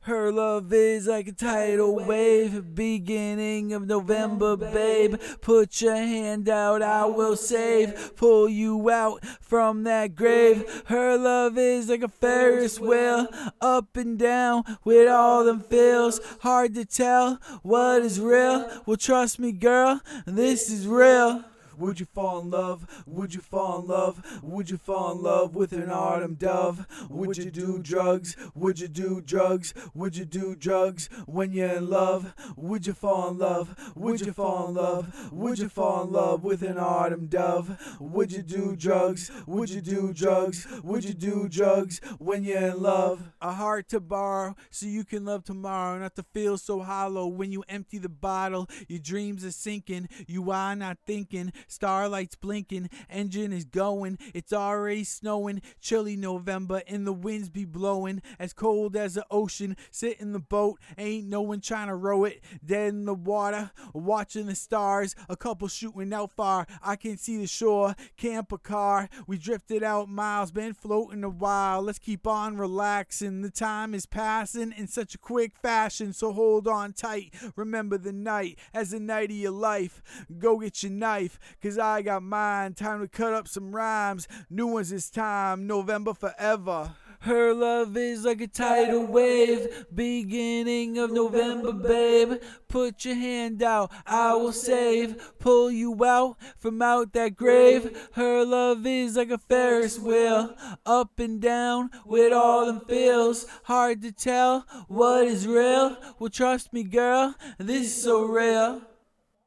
Her love is like a tidal wave, beginning of November, babe. Put your hand out, I will save, pull you out from that grave. Her love is like a Ferris wheel, up and down with all them feels. Hard to tell what is real. Well, trust me, girl, this is real. Would you fall in love? Would you fall in love? Would you fall in love with an autumn dove? Would you do drugs? Would you do drugs? Would you do drugs when you're in love? Would you fall in love? Would you fall in love? Would you fall in love with an autumn dove? Would you do drugs? Would you do drugs? Would you do drugs when you're in love? A heart to borrow so you can love tomorrow, not to feel so hollow when you empty the bottle. Your dreams are sinking, you are not thinking. Starlight's blinking, engine is going. It's already snowing, chilly November, and the winds be blowing as cold as the ocean. Sit in the boat, ain't no one trying to row it. Dead in the water, watching the stars. A couple shooting out far, I can see the shore. Camp a car, we drifted out miles, been floating a while. Let's keep on relaxing. The time is passing in such a quick fashion, so hold on tight. Remember the night as the night of your life. Go get your knife, 'cause I got mine. Time to cut up some rhymes. New ones this time, November forever. Her love is like a tidal wave, beginning of November, babe. Put your hand out, I will save, pull you out from out that grave. Her love is like a Ferris wheel, up and down with all them feels. Hard to tell what is real. Well, trust me, girl, this is so real.